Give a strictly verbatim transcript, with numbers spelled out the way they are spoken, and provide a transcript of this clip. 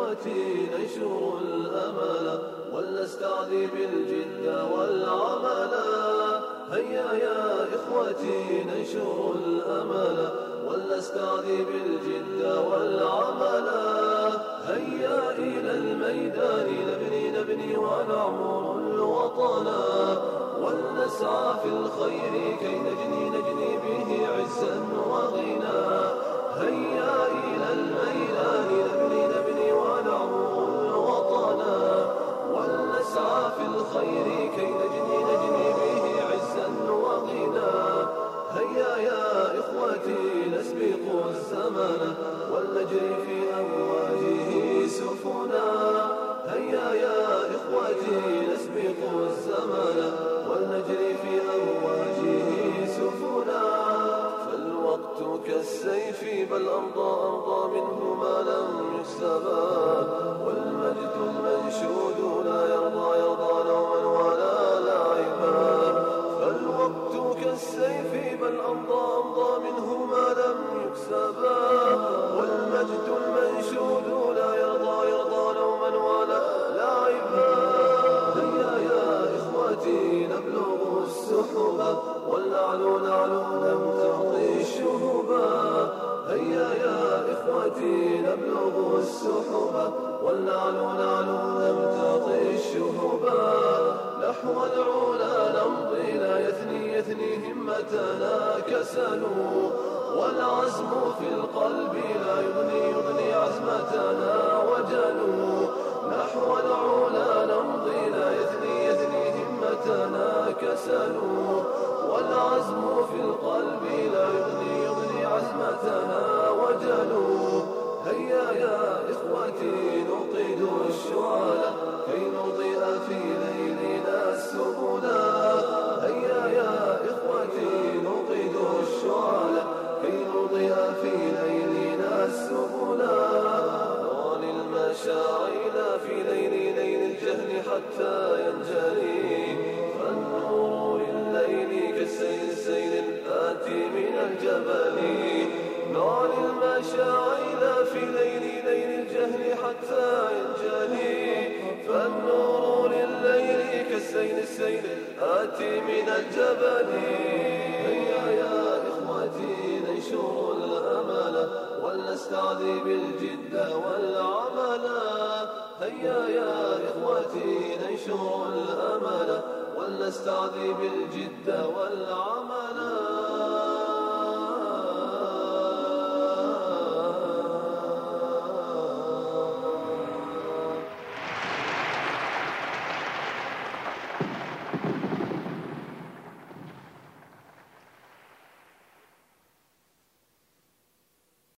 إخوتي ننشر الأمل ولنستعذي بالجد والعمل. هيا يا إخوتي ننشر الأمل ولنستعذي بالجد والعمل. هيا إلى الميدان نبني نبني ونعمر الوطن ولنسعى في الخير كي نجني نجني به عزا وغنى. هيا إلى الميدان نبني نبني ونعمر الوطن ولنسعى في الخير كي نجني نجني به عزا وغنى. هيا يا إخوتي نسبق الزمن ولنجري في أمواجه سفنا. هيا يا إخوتي نسبق الزمن ولنجري في أمواجه سفنا. فالوقت كالسيف بل أمضى أمضى منه ما لم يكسبا والمجد المنشود لا يرضى يرضى نوما ولا لعبا. فالوقت كالسيف بل أمضى أمضى منه ما لم يكسبا والمجد المنشود لا يرضى يرضى نوما ولا لعبا. هيا يا إخوتي نبلغ السحبا والنعلو نعلو لم تعطي الشهبا. هيا يا إخوتي نبلغ السحبا والنعلو نعلو لم تعطي الشهبا. نحو العلا نمضي لا يثني يثني همتنا كسل والعزم في القلب لا يغني يغني عزمتنا وجل. نحو العلا نمضي لا يثني يثني همتنا كسل والعزم في القلب لا يغني يغني عزمتنا وجل. هيا يا إخوتي نوقد الشعلة كي نضيء في ليلنا السبلا. هيا يا إخوتي نوقد الشعلة كي نضيء في ليلنا السبلا. نعلي المشاعل في ليل ليل الجهل حتى ينجلي فالنور لليل كالسيل السيل الآتي من الجبل. نعلي المشاعل في ليل ليل الجهل حتى ينجلي فالنور لليل كالسيل السيل الآتي من الجبل. هيا يا إخوتي ننشر الأمل ولنستعذي بالجد والعمل. هيا يا إخوتي ننشر الأمل ولنستعذي بالجد والعمل.